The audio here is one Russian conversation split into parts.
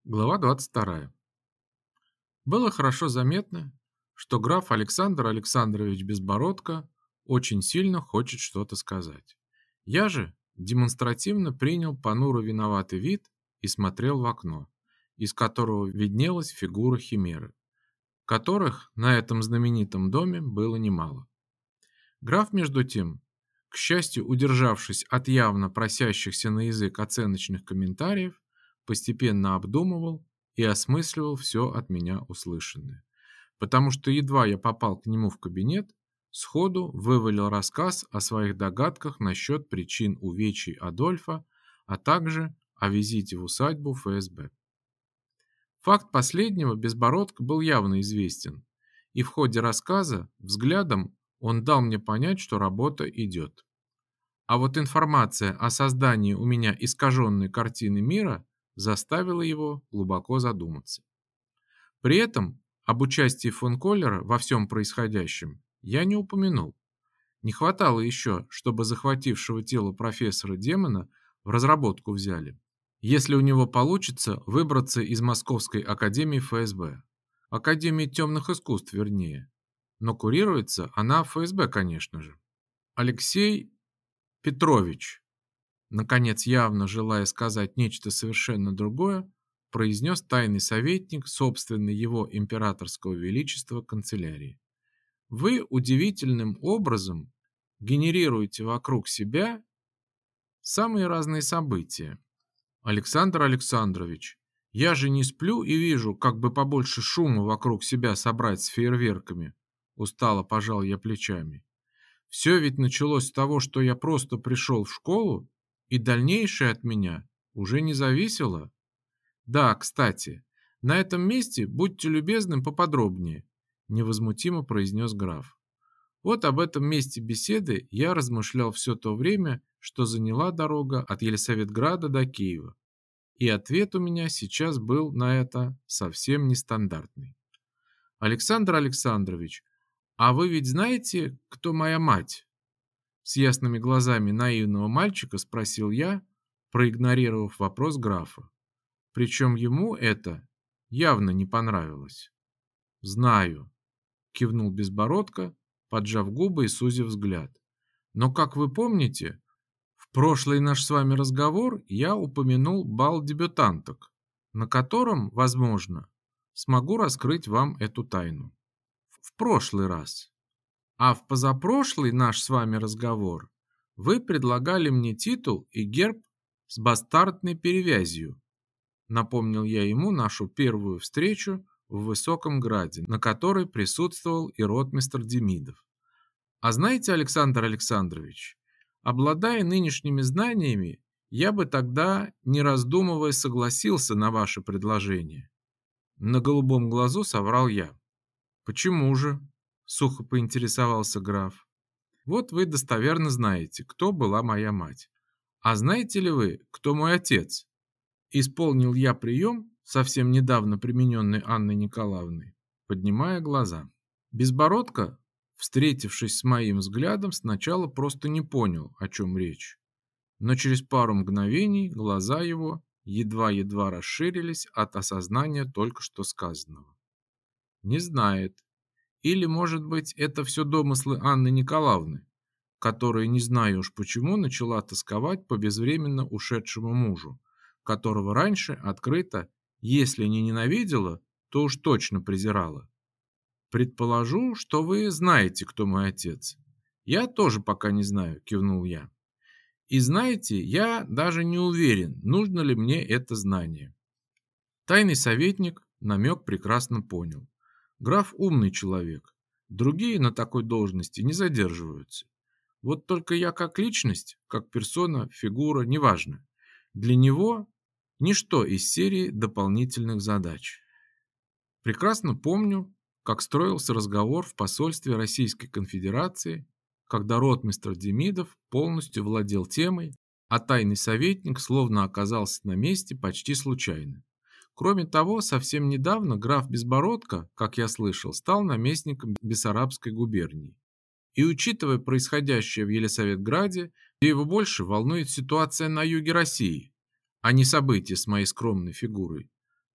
Глава 22. Было хорошо заметно, что граф Александр Александрович Безбородко очень сильно хочет что-то сказать. Я же демонстративно принял понуро виноватый вид и смотрел в окно, из которого виднелась фигура химеры, которых на этом знаменитом доме было немало. Граф, между тем, к счастью, удержавшись от явно просящихся на язык оценочных комментариев, постепенно обдумывал и осмысливал все от меня услышанное. Потому что едва я попал к нему в кабинет, сходу вывалил рассказ о своих догадках насчет причин увечий Адольфа, а также о визите в усадьбу ФСБ. Факт последнего Безбородко был явно известен, и в ходе рассказа взглядом он дал мне понять, что работа идет. А вот информация о создании у меня искаженной картины мира заставила его глубоко задуматься. При этом об участии фон Коллера во всем происходящем я не упомянул. Не хватало еще, чтобы захватившего тело профессора демона в разработку взяли. Если у него получится выбраться из Московской академии ФСБ. Академии темных искусств, вернее. Но курируется она ФСБ, конечно же. Алексей Петрович, наконец, явно желая сказать нечто совершенно другое, произнес тайный советник собственной его императорского величества канцелярии. Вы удивительным образом генерируете вокруг себя самые разные события. Александр Александрович, я же не сплю и вижу, как бы побольше шума вокруг себя собрать с фейерверками. Устало пожал я плечами. Все ведь началось с того, что я просто пришел в школу, и дальнейшее от меня уже не зависело. Да, кстати, на этом месте будьте любезны поподробнее, невозмутимо произнес граф. Вот об этом месте беседы я размышлял все то время, что заняла дорога от Елисаветграда до Киева. И ответ у меня сейчас был на это совсем нестандартный. Александр Александрович, а вы ведь знаете, кто моя мать? С ясными глазами наивного мальчика спросил я, проигнорировав вопрос графа. Причем ему это явно не понравилось. «Знаю», — кивнул Безбородко, поджав губы и сузив взгляд. «Но, как вы помните, в прошлый наш с вами разговор я упомянул бал дебютанток, на котором, возможно, смогу раскрыть вам эту тайну. В прошлый раз. А в позапрошлый наш с вами разговор вы предлагали мне титул и герб с бастардной перевязью. Напомнил я ему нашу первую встречу в Высоком Граде, на которой присутствовал и ротмистр Демидов. А знаете, Александр Александрович, обладая нынешними знаниями, я бы тогда, не раздумывая, согласился на ваше предложение. На голубом глазу соврал я. Почему же? Сухо поинтересовался граф. Вот вы достоверно знаете, кто была моя мать. А знаете ли вы, кто мой отец? Исполнил я прием, совсем недавно примененный Анной Николаевной, поднимая глаза. Безбородко, встретившись с моим взглядом, сначала просто не понял, о чем речь. Но через пару мгновений глаза его едва-едва расширились от осознания только что сказанного. Не знает. Или, может быть, это все домыслы Анны Николаевны, которая, не знаю уж почему, начала тосковать по безвременно ушедшему мужу, которого раньше открыто, если не ненавидела, то уж точно презирала. Предположу, что вы знаете, кто мой отец. Я тоже пока не знаю, кивнул я. И знаете, я даже не уверен, нужно ли мне это знание. Тайный советник намек прекрасно понял. Граф умный человек. Другие на такой должности не задерживаются. Вот только я как личность, как персона, фигура, неважно. Для него ничто из серии дополнительных задач. Прекрасно помню, как строился разговор в посольстве Российской Конфедерации, когда ротмистр Демидов полностью владел темой, а тайный советник словно оказался на месте почти случайно. Кроме того, совсем недавно граф Безбородко, как я слышал, стал наместником Бессарабской губернии. И учитывая происходящее в Елисаветграде, его больше волнует ситуация на юге России, а не события с моей скромной фигурой,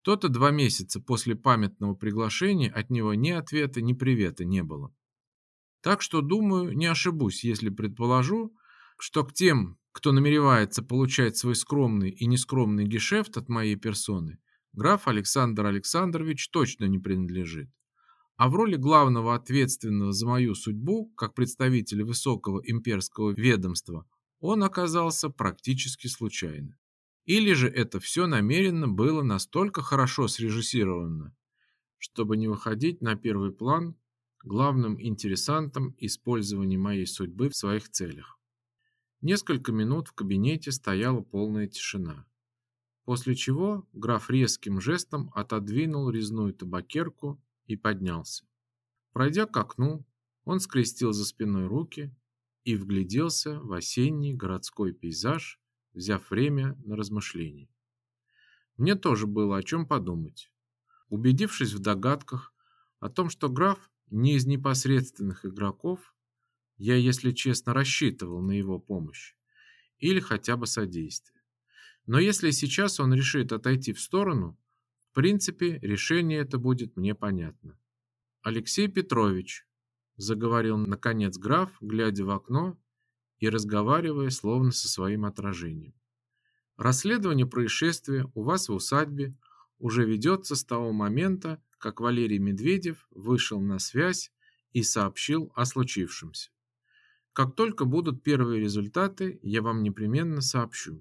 То-то 2 месяца после памятного приглашения от него ни ответа, ни привета не было. Так что, думаю, не ошибусь, если предположу, что к тем, кто намеревается получать свой скромный и нескромный гешефт от моей персоны, граф Александр Александрович точно не принадлежит. А в роли главного ответственного за мою судьбу, как представителя высокого имперского ведомства, он оказался практически случайно. Или же это все намеренно было настолько хорошо срежиссировано, чтобы не выходить на первый план главным интересантом использования моей судьбы в своих целях. Несколько минут в кабинете стояла полная тишина, после чего граф резким жестом отодвинул резную табакерку и поднялся. Пройдя к окну, он скрестил за спиной руки и вгляделся в осенний городской пейзаж, взяв время на размышление. Мне тоже было о чем подумать. Убедившись в догадках о том, что граф не из непосредственных игроков, я, если честно, рассчитывал на его помощь или хотя бы содействие. Но если сейчас он решит отойти в сторону, в принципе, решение это будет мне понятно. Алексей Петрович, заговорил наконец граф, глядя в окно и разговаривая словно со своим отражением. Расследование происшествия у вас в усадьбе уже ведется с того момента, как Валерий Медведев вышел на связь и сообщил о случившемся. Как только будут первые результаты, я вам непременно сообщу.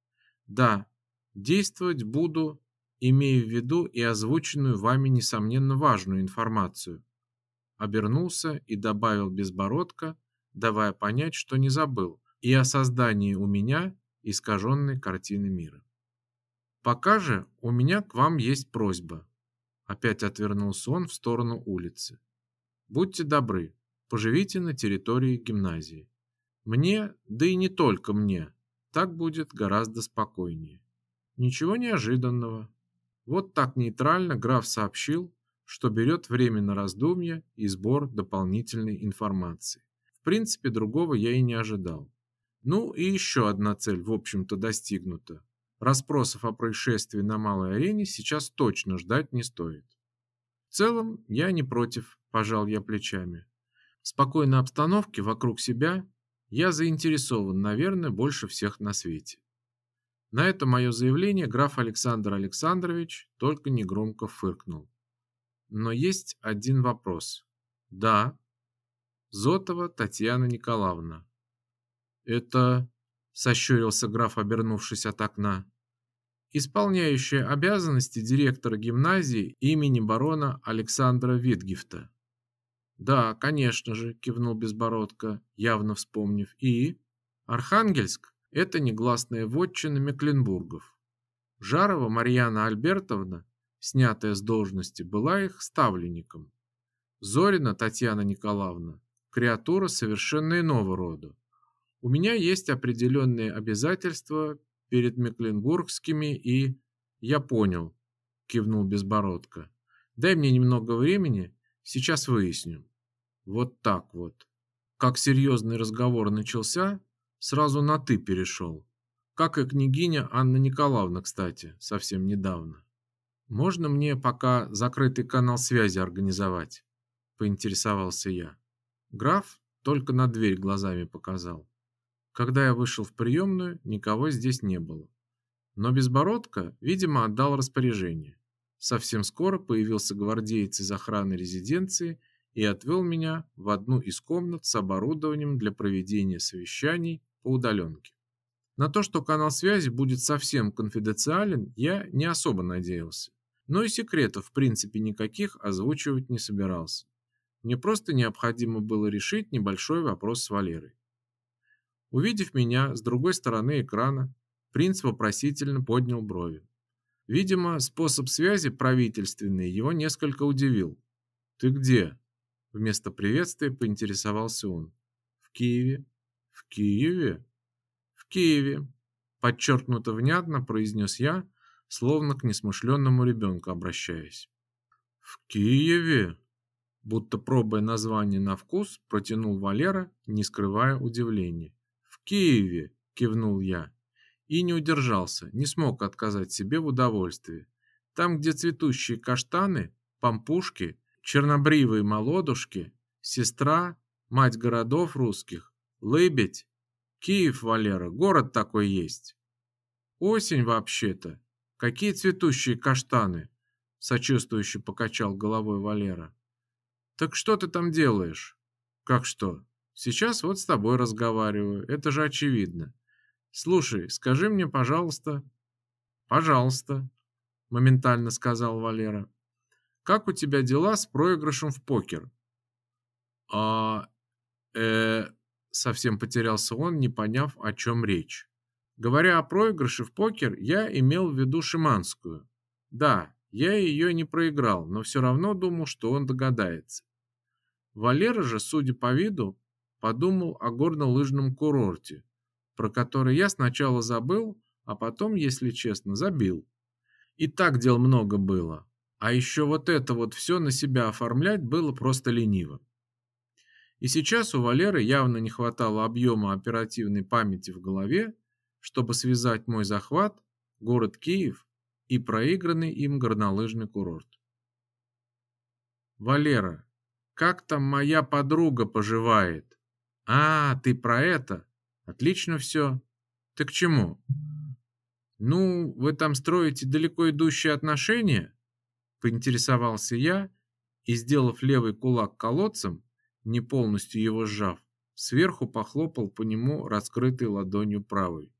Да, действовать буду, имея в виду и озвученную вами несомненно важную информацию. Обернулся и добавил Безбородко, давая понять, что не забыл и о создании у меня искаженной картины мира. Пока же у меня к вам есть просьба. Опять отвернулся он в сторону улицы. Будьте добры, поживите на территории гимназии. Мне, да и не только мне, так будет гораздо спокойнее. Ничего неожиданного. Вот так нейтрально граф сообщил, что берет время на раздумья и сбор дополнительной информации. В принципе, другого я и не ожидал. Ну и еще одна цель, в общем-то, достигнута. Расспросов о происшествии на малой арене сейчас точно ждать не стоит. В целом, я не против, пожал я плечами. В спокойной обстановке вокруг себя я заинтересован, наверное, больше всех на свете. На это мое заявление граф Александр Александрович только негромко фыркнул. Но есть один вопрос. Да, Зотова Татьяна Николаевна. Это, сощурился граф, обернувшись от окна, исполняющая обязанности директора гимназии имени барона Александра Витгефта. Да, конечно же, кивнул Безбородко, явно вспомнив. И Архангельск – это негласная вотчина Мекленбургов. Жарова Марьяна Альбертовна, снятая с должности, была их ставленником. Зорина Татьяна Николаевна – креатура совершенно иного рода. У меня есть определенные обязательства перед мекленбургскими и... Я понял, кивнул Безбородко. Дай мне немного времени, сейчас выясню. Вот так вот. Как серьезный разговор начался, сразу на «ты» перешел. Как и княгиня Анна Николаевна, кстати, совсем недавно. Можно мне пока закрытый канал связи организовать? Поинтересовался я. Граф только на дверь глазами показал. Когда я вышел в приемную, никого здесь не было. Но Безбородко, видимо, отдал распоряжение. Совсем скоро появился гвардеец из охраны резиденции и отвел меня в одну из комнат с оборудованием для проведения совещаний по удаленке. На то, что канал связи будет совсем конфиденциален, я не особо надеялся. Но и секретов, в принципе, никаких озвучивать не собирался. Мне просто необходимо было решить небольшой вопрос с Валерой. Увидев меня с другой стороны экрана, принц вопросительно поднял брови. Видимо, способ связи правительственный его несколько удивил. «Ты где?» Вместо приветствия поинтересовался он. «В Киеве». «В Киеве?» «В Киеве», подчеркнуто внятно произнес я, словно к несмышленному ребенку обращаясь. «В Киеве?» Будто пробуя название на вкус, протянул Валера, не скрывая удивления. «В Киеве!» – кивнул я. И не удержался, не смог отказать себе в удовольствии. Там, где цветущие каштаны, пампушки, чернобривые молодушки, сестра, мать городов русских, лыбедь. Киев, Валера, город такой есть. Осень вообще-то. Какие цветущие каштаны? Сочувствующе покачал головой Валера. Так что ты там делаешь? Как что? Сейчас вот с тобой разговариваю, это же очевидно. Слушай, скажи мне, пожалуйста. Пожалуйста, моментально сказал Валера. Как у тебя дела с проигрышем в покер? А, э, совсем потерялся он, не поняв, о чем речь. Говоря о проигрыше в покер, я имел в виду шиманскую. Да, я ее не проиграл, но все равно думал, что он догадается. Валера же, судя по виду, подумал о горнолыжном курорте, про который я сначала забыл, а потом, если честно, забил. И так дел много было. А еще вот это вот все на себя оформлять было просто лениво. И сейчас у Валеры явно не хватало объема оперативной памяти в голове, чтобы связать мой захват, город Киев и проигранный им горнолыжный курорт. Валера, как там моя подруга поживает? А, ты про это? Отлично все. Ты к чему? Ну, вы там строите далеко идущие отношения? Поинтересовался я и, сделав левый кулак колодцем, не полностью его сжав, сверху похлопал по нему раскрытой ладонью правой.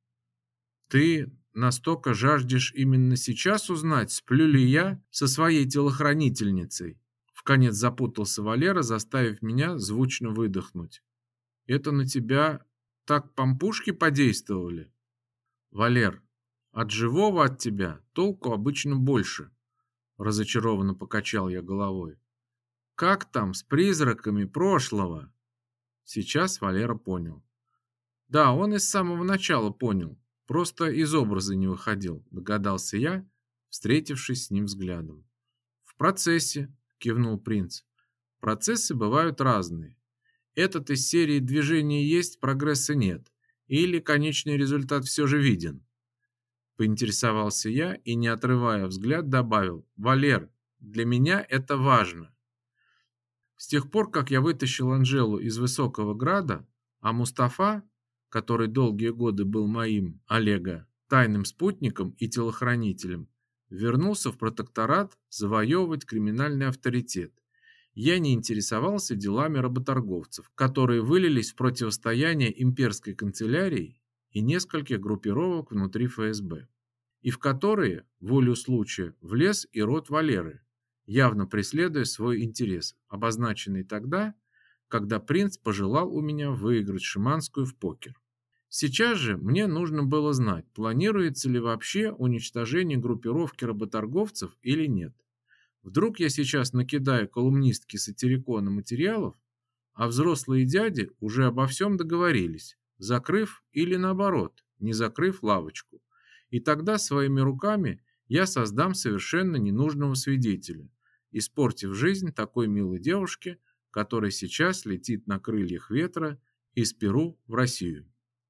Ты настолько жаждешь именно сейчас узнать, сплю ли я со своей телохранительницей? Вконец запутался Валера, заставив меня звучно выдохнуть. Это на тебя так пампушки подействовали? Валер, от живого от тебя толку обычно больше. Разочарованно покачал я головой. Как там с призраками прошлого? Сейчас Валера понял. Да, он и с самого начала понял. Просто из образа не выходил, догадался я, встретившись с ним взглядом. В процессе, кивнул принц. Процессы бывают разные. Этот из серии движения есть, прогресса нет. Или конечный результат все же виден. Поинтересовался я и, не отрывая взгляд, добавил. Валер, для меня это важно. С тех пор, как я вытащил Анжелу из Высокого Града, а Мустафа, который долгие годы был моим, Олега, тайным спутником и телохранителем, вернулся в протекторат завоевывать криминальный авторитет. Я не интересовался делами работорговцев, которые вылились в противостояние имперской канцелярии и нескольких группировок внутри ФСБ, и в которые, волею случая, влез и род Валеры, явно преследуя свой интерес, обозначенный тогда, когда принц пожелал у меня выиграть шиманскую в покер. Сейчас же мне нужно было знать, планируется ли вообще уничтожение группировки работорговцев или нет. Вдруг я сейчас накидаю колумнистке сатирикона материалов, а взрослые дяди уже обо всем договорились, закрыв или наоборот, не закрыв лавочку. И тогда своими руками я создам совершенно ненужного свидетеля, испортив жизнь такой милой девушке, которая сейчас летит на крыльях ветра из Перу в Россию.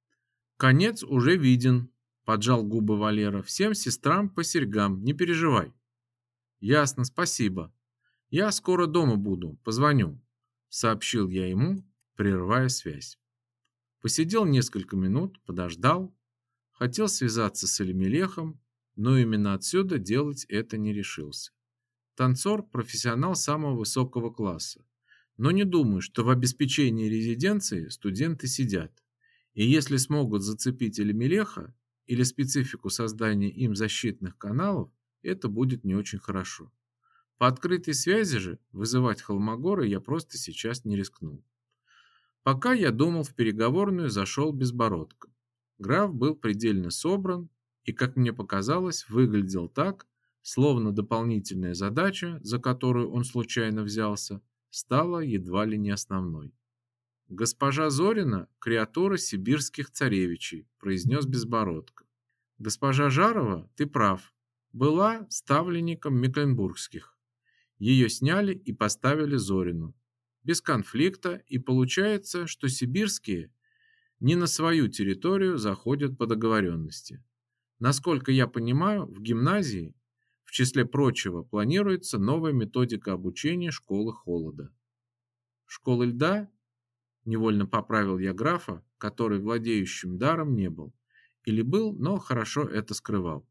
Конец уже виден, поджал губы Валера. Всем сестрам по серьгам, не переживай. Ясно, спасибо. Я скоро дома буду, позвоню, сообщил я ему, прерывая связь. Посидел несколько минут, подождал, хотел связаться с Элемелехом, но именно отсюда делать это не решился. Танцор – профессионал самого высокого класса, но не думаю, что в обеспечении резиденции студенты сидят. И если смогут зацепить Элемелеха или специфику создания им защитных каналов, это будет не очень хорошо. По открытой связи же вызывать Холмогора я просто сейчас не рискнул. Пока я думал, в переговорную зашел Безбородко. Граф был предельно собран и, как мне показалось, выглядел так, словно дополнительная задача, за которую он случайно взялся, стала едва ли не основной. «Госпожа Зорина – креатура сибирских царевичей», – произнес Безбородко. «Госпожа Жарова, ты прав, была ставленником мекленбургских. Ее сняли и поставили Зорину. Без конфликта, и получается, что сибирские не на свою территорию заходят по договоренности. Насколько я понимаю, в гимназии, В числе прочего, планируется новая методика обучения школы холода. Школы льда? Невольно поправил я графа, который владеющим даром не был. Или был, но хорошо это скрывал.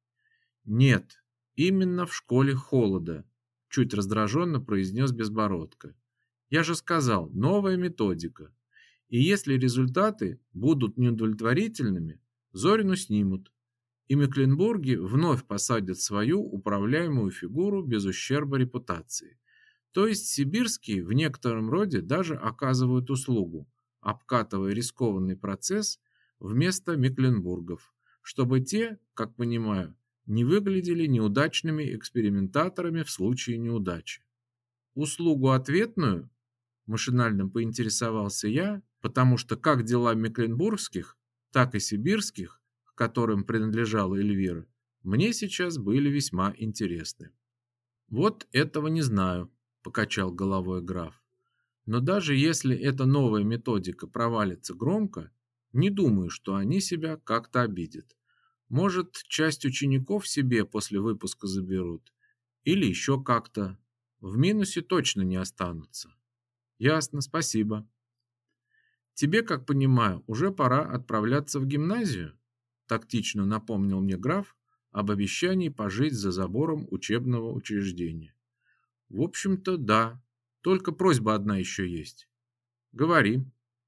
Нет, именно в школе холода, чуть раздраженно произнес Безбородко. Я же сказал, новая методика. И если результаты будут неудовлетворительными, Зорину снимут. И Мекленбурги вновь посадят свою управляемую фигуру без ущерба репутации. То есть сибирские в некотором роде даже оказывают услугу, обкатывая рискованный процесс вместо Мекленбургов, чтобы те, как понимаю, не выглядели неудачными экспериментаторами в случае неудачи. Услугу ответную, машинально поинтересовался я, потому что как дела мекленбургских, так и сибирских, к которым принадлежала Эльвира, мне сейчас были весьма интересны. Вот этого не знаю, покачал головой граф. Но даже если эта новая методика провалится громко, не думаю, что они себя как-то обидят. Может, часть учеников себе после выпуска заберут. Или еще как-то. В минусе точно не останутся. Ясно, спасибо. Тебе, как понимаю, уже пора отправляться в гимназию? Тактично напомнил мне граф об обещании пожить за забором учебного учреждения. В общем-то, да. Только просьба одна еще есть. Говори.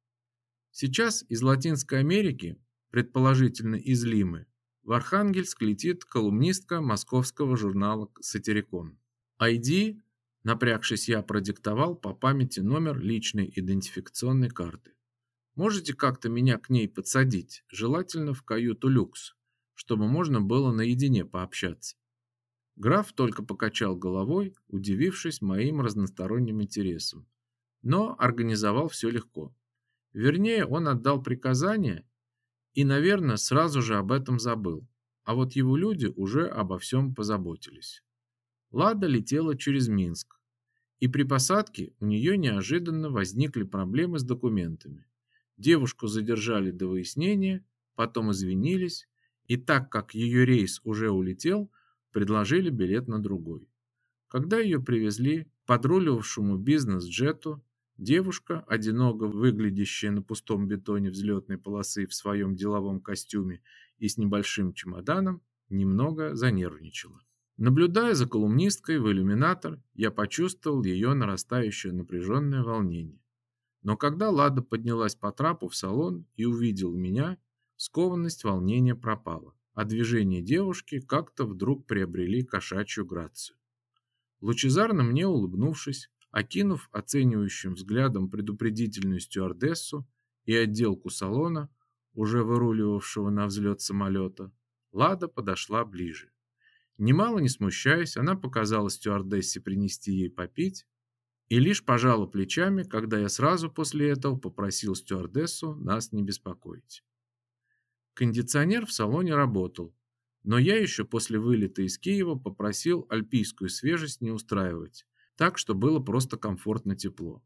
Сейчас из Латинской Америки, предположительно из Лимы, в Архангельск летит колумнистка московского журнала «Сатирикон». ID, напрягшись, я продиктовал по памяти номер личной идентификационной карты. Можете как-то меня к ней подсадить, желательно в каюту люкс, чтобы можно было наедине пообщаться. Граф только покачал головой, удивившись моим разносторонним интересам, но организовал все легко. Вернее, он отдал приказание и, наверное, сразу же об этом забыл, а вот его люди уже обо всем позаботились. Лада летела через Минск, и при посадке у нее неожиданно возникли проблемы с документами. Девушку задержали до выяснения, потом извинились, и так как ее рейс уже улетел, предложили билет на другой. Когда ее привезли к подруливавшему бизнес-джету, девушка, одиноко выглядящая на пустом бетоне взлетной полосы в своем деловом костюме и с небольшим чемоданом, немного занервничала. Наблюдая за колумнисткой в иллюминатор, я почувствовал ее нарастающее напряженное волнение. Но когда Лада поднялась по трапу в салон и увидела меня, скованность волнения пропала, а движения девушки как-то вдруг приобрели кошачью грацию. Лучезарно мне улыбнувшись, окинув оценивающим взглядом предупредительную стюардессу и отделку салона, уже выруливавшего на взлет самолета, Лада подошла ближе. Немало не смущаясь, она показала стюардессе принести ей попить и лишь пожала плечами, когда я сразу после этого попросил стюардессу нас не беспокоить. Кондиционер в салоне работал, но я еще после вылета из Киева попросил альпийскую свежесть не устраивать, так что было просто комфортно тепло.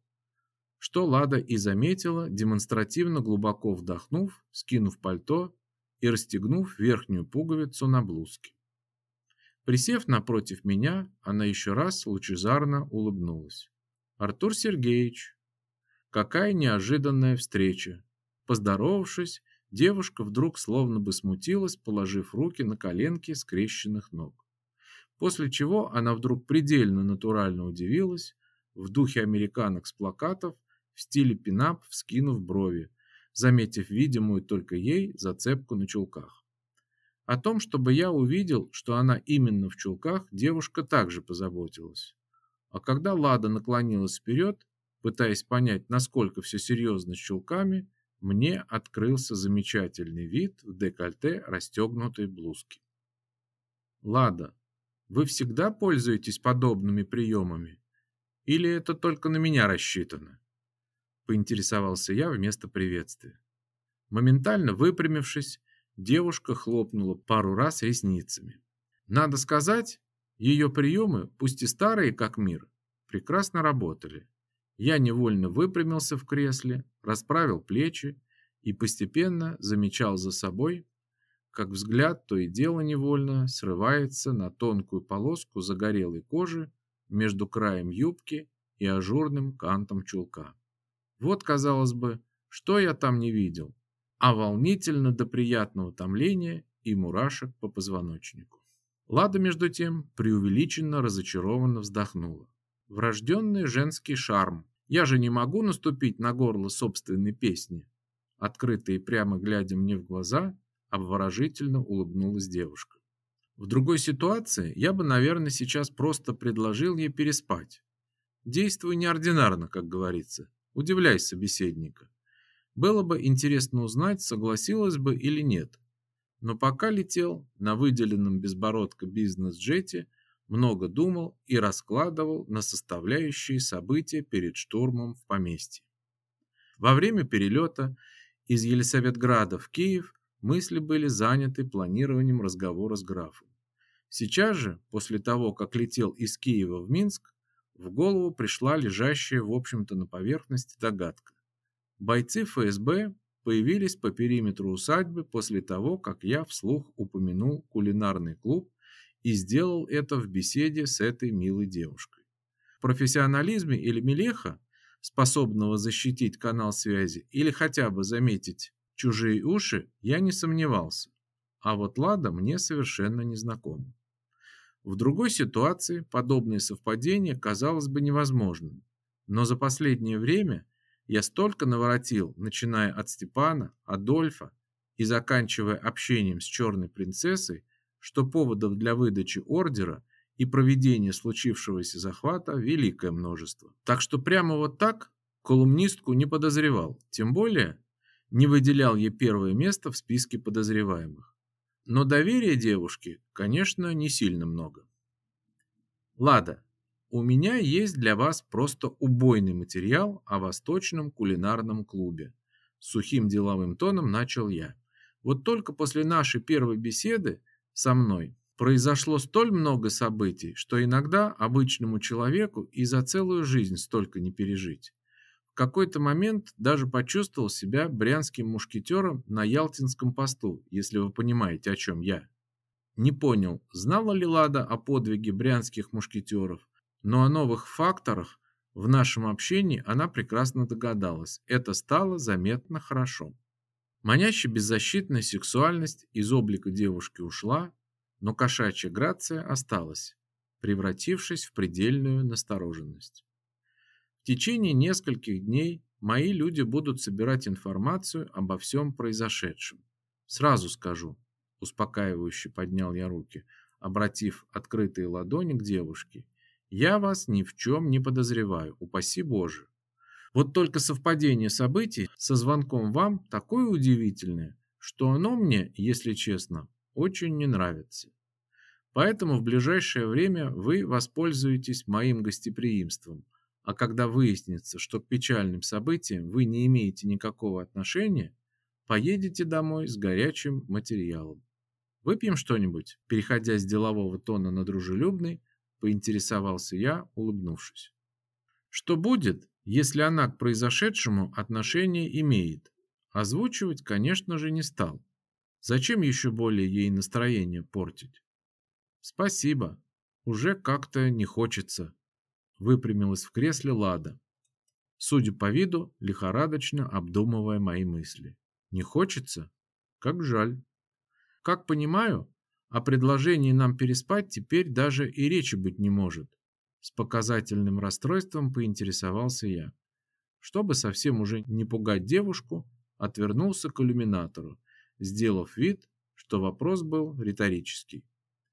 Что Лада и заметила, демонстративно глубоко вдохнув, скинув пальто и расстегнув верхнюю пуговицу на блузке. Присев напротив меня, она еще раз лучезарно улыбнулась. «Артур Сергеевич, какая неожиданная встреча!» Поздоровавшись, девушка вдруг словно бы смутилась, положив руки на коленки скрещенных ног. После чего она вдруг предельно натурально удивилась, в духе американок с плакатов, в стиле пинап, вскинув брови, заметив видимую только ей зацепку на чулках. О том, чтобы я увидел, что она именно в чулках, девушка также позаботилась. А когда Лада наклонилась вперед, пытаясь понять, насколько все серьезно с чулками, мне открылся замечательный вид в декольте расстегнутой блузки. «Лада, вы всегда пользуетесь подобными приемами? Или это только на меня рассчитано?» Поинтересовался я вместо приветствия. Моментально выпрямившись, девушка хлопнула пару раз ресницами. Надо сказать, ее приемы, пусть и старые как мир, прекрасно работали. Я невольно выпрямился в кресле, расправил плечи и постепенно замечал за собой, как взгляд то и дело невольно срывается на тонкую полоску загорелой кожи между краем юбки и ажурным кантом чулка. Вот, казалось бы, что я там не видел, а волнительно до приятного томления и мурашек по позвоночнику. Лада, между тем, преувеличенно разочарованно вздохнула. Врожденный женский шарм. Я же не могу наступить на горло собственной песни. Открыто и прямо глядя мне в глаза, обворожительно улыбнулась девушка. В другой ситуации я бы, наверное, сейчас просто предложил ей переспать. Действуй неординарно, как говорится. Удивляй собеседника. Было бы интересно узнать, согласилась бы или нет. Но пока летел на выделенном безбородко бизнес-джете, много думал и раскладывал на составляющие события перед штурмом в поместье. Во время перелета из Елисаветграда в Киев мысли были заняты планированием разговора с графом. Сейчас же, после того, как летел из Киева в Минск, в голову пришла лежащая, в общем-то, на поверхности догадка. Бойцы ФСБ появились по периметру усадьбы после того, как я вслух упомянул кулинарный клуб и сделал это в беседе с этой милой девушкой. В профессионализме Эльмелеха, способного защитить канал связи или хотя бы заметить чужие уши, я не сомневался, а вот Лада мне совершенно не знакома. В другой ситуации подобное совпадение казалось бы невозможным, но за последнее время я столько наворотил, начиная от Степана, Адольфа и заканчивая общением с черной принцессой, что поводов для выдачи ордера и проведения случившегося захвата великое множество. Так что прямо вот так колумнистку не подозревал, тем более не выделял ей первое место в списке подозреваемых. Но доверия девушке, конечно, не сильно много. Лада, у меня есть для вас просто убойный материал о восточном кулинарном клубе. Сухим деловым тоном начал я. Вот только после нашей первой беседы со мной произошло столь много событий, что иногда обычному человеку и за целую жизнь столько не пережить. В какой-то момент даже почувствовал себя брянским мушкетером на Ялтинском посту, если вы понимаете, о чем я. Не понял, знала ли Лада о подвиге брянских мушкетеров, но о новых факторах в нашем общении она прекрасно догадалась. Это стало заметно хорошо. Манящая беззащитная сексуальность из облика девушки ушла, но кошачья грация осталась, превратившись в предельную настороженность. В течение нескольких дней мои люди будут собирать информацию обо всем произошедшем. Сразу скажу, успокаивающе поднял я руки, обратив открытые ладони к девушке. Я вас ни в чем не подозреваю, упаси Боже. Вот только совпадение событий со звонком вам такое удивительное, что оно мне, если честно, очень не нравится. Поэтому в ближайшее время вы воспользуетесь моим гостеприимством, а когда выяснится, что к печальным событиям вы не имеете никакого отношения, поедете домой с горячим материалом. Выпьем что-нибудь? Переходя с делового тона на дружелюбный, поинтересовался я, улыбнувшись. Что будет, если она к произошедшему отношение имеет? Озвучивать, конечно же, не стал. Зачем еще более ей настроение портить? Спасибо, уже как-то не хочется. Выпрямилась в кресле Лада, судя по виду, лихорадочно обдумывая мои мысли. Не хочется? Как жаль. Как понимаю, о предложении нам переспать теперь даже и речи быть не может. С показательным расстройством поинтересовался я. Чтобы совсем уже не пугать девушку, отвернулся к иллюминатору, сделав вид, что вопрос был риторический.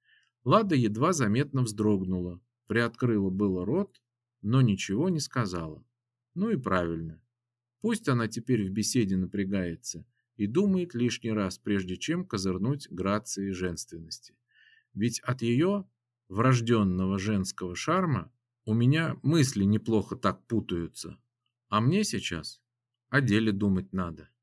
Лада едва заметно вздрогнула, приоткрыла было рот, но ничего не сказала. Ну и правильно. Пусть она теперь в беседе напрягается и думает лишний раз, прежде чем козырнуть грацией женственности. Ведь от ее врожденного женского шарма у меня мысли неплохо так путаются. А мне сейчас о деле думать надо.